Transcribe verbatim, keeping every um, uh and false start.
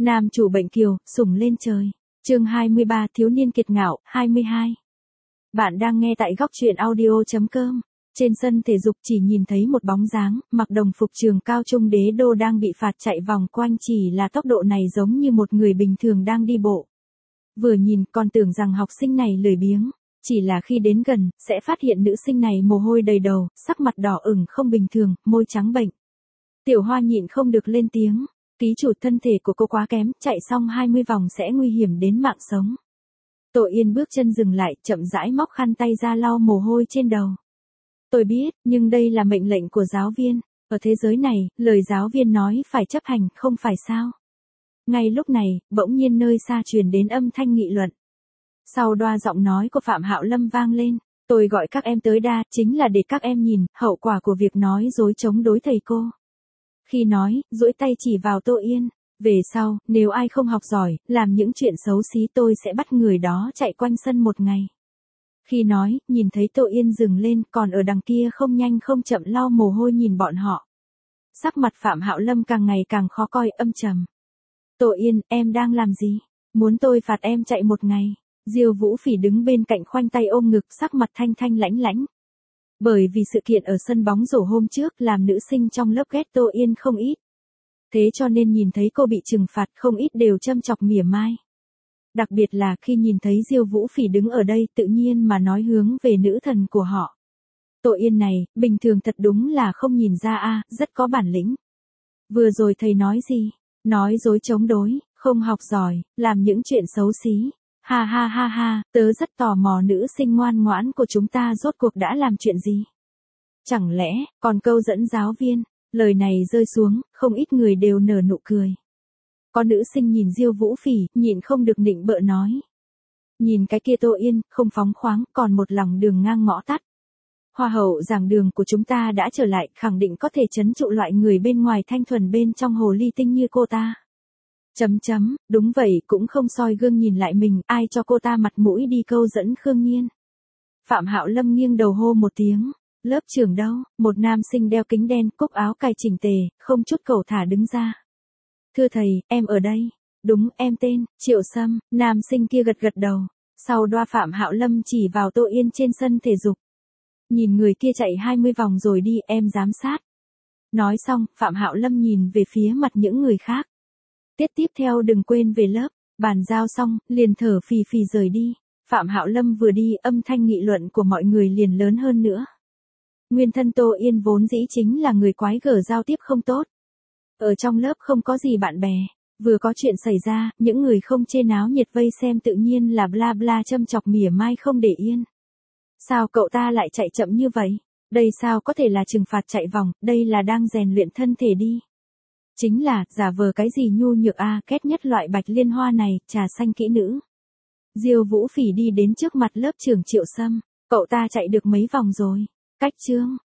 Nam chủ bệnh kiều, sủng lên trời. Chương hai mươi ba, thiếu niên kiệt ngạo, hai mươi hai. Bạn đang nghe tại góc truyện audio chấm com. Trên sân thể dục chỉ nhìn thấy một bóng dáng, mặc đồng phục trường cao trung đế đô đang bị phạt chạy vòng quanh, chỉ là tốc độ này giống như một người bình thường đang đi bộ. Vừa nhìn còn tưởng rằng học sinh này lười biếng, chỉ là khi đến gần, sẽ phát hiện nữ sinh này mồ hôi đầy đầu, sắc mặt đỏ ửng không bình thường, môi trắng bệnh. Tiểu Hoa nhịn không được lên tiếng. Ký chủ, thân thể của cô quá kém, chạy xong hai mươi vòng sẽ nguy hiểm đến mạng sống. Tô Yên bước chân dừng lại, chậm rãi móc khăn tay ra lau mồ hôi trên đầu. Tôi biết, nhưng đây là mệnh lệnh của giáo viên. Ở thế giới này, lời giáo viên nói phải chấp hành, không phải sao? Ngay lúc này, bỗng nhiên nơi xa truyền đến âm thanh nghị luận. Sau đoa giọng nói của Phạm Hạo Lâm vang lên. Tôi gọi các em tới đa, chính là để các em nhìn, hậu quả của việc nói dối chống đối thầy cô. Khi nói, duỗi tay chỉ vào Tô Yên. Về sau, nếu ai không học giỏi, làm những chuyện xấu xí, tôi sẽ bắt người đó chạy quanh sân một ngày. Khi nói, nhìn thấy Tô Yên dừng lên, còn ở đằng kia không nhanh không chậm lau mồ hôi nhìn bọn họ. Sắc mặt Phạm Hạo Lâm càng ngày càng khó coi, âm trầm. Tô Yên, em đang làm gì? Muốn tôi phạt em chạy một ngày? Diêu Vũ Phỉ đứng bên cạnh khoanh tay ôm ngực, sắc mặt thanh thanh lãnh lãnh. Bởi vì sự kiện ở sân bóng rổ hôm trước làm nữ sinh trong lớp ghét Tô Yên không ít. Thế cho nên nhìn thấy cô bị trừng phạt, không ít đều châm chọc mỉa mai. Đặc biệt là khi nhìn thấy Diêu Vũ Phỉ đứng ở đây, tự nhiên mà nói hướng về nữ thần của họ. Tô Yên này, bình thường thật đúng là không nhìn ra a, rất có bản lĩnh. Vừa rồi thầy nói gì? Nói dối chống đối, không học giỏi, làm những chuyện xấu xí. Ha ha ha ha, tớ rất tò mò nữ sinh ngoan ngoãn của chúng ta rốt cuộc đã làm chuyện gì? Chẳng lẽ, còn câu dẫn giáo viên? Lời này rơi xuống, không ít người đều nở nụ cười. Có nữ sinh nhìn Diêu Vũ Phỉ, nhịn không được nịnh bợ nói. Nhìn cái kia Tô Yên, không phóng khoáng, còn một lòng đường ngang ngõ tắt. Hoa hậu giảng đường của chúng ta đã trở lại, khẳng định có thể trấn trụ loại người bên ngoài thanh thuần bên trong hồ ly tinh như cô ta. Chấm chấm, đúng vậy, cũng không soi gương nhìn lại mình, ai cho cô ta mặt mũi đi câu dẫn Khương Nhiên. Phạm Hạo Lâm nghiêng đầu hô một tiếng. Lớp trưởng đâu? Một nam sinh đeo kính đen, cúc áo cài chỉnh tề, không chút cầu thả đứng ra. Thưa thầy, em ở đây. Đúng, em tên, Triệu Sâm. Nam sinh kia gật gật đầu. Sau đoa Phạm Hạo Lâm chỉ vào Tô Yên trên sân thể dục. Nhìn người kia chạy hai mươi vòng rồi đi, em giám sát. Nói xong, Phạm Hạo Lâm nhìn về phía mặt những người khác. Tiết tiếp theo đừng quên về lớp. Bàn giao xong, liền thở phì phì rời đi. Phạm Hạo Lâm vừa đi, âm thanh nghị luận của mọi người liền lớn hơn nữa. Nguyên thân Tô Yên vốn dĩ chính là người quái gở, giao tiếp không tốt. Ở trong lớp không có gì bạn bè, vừa có chuyện xảy ra, những người không chê náo nhiệt vây xem tự nhiên là bla bla châm chọc mỉa mai không để yên. Sao cậu ta lại chạy chậm như vậy? Đây sao có thể là trừng phạt chạy vòng, đây là đang rèn luyện thân thể đi. Chính là, giả vờ cái gì nhu nhược a, à, ghét nhất loại bạch liên hoa này, trà xanh kỹ nữ. Diêu Vũ Phỉ đi đến trước mặt lớp trưởng Triệu Sâm, cậu ta chạy được mấy vòng rồi? Cách chương,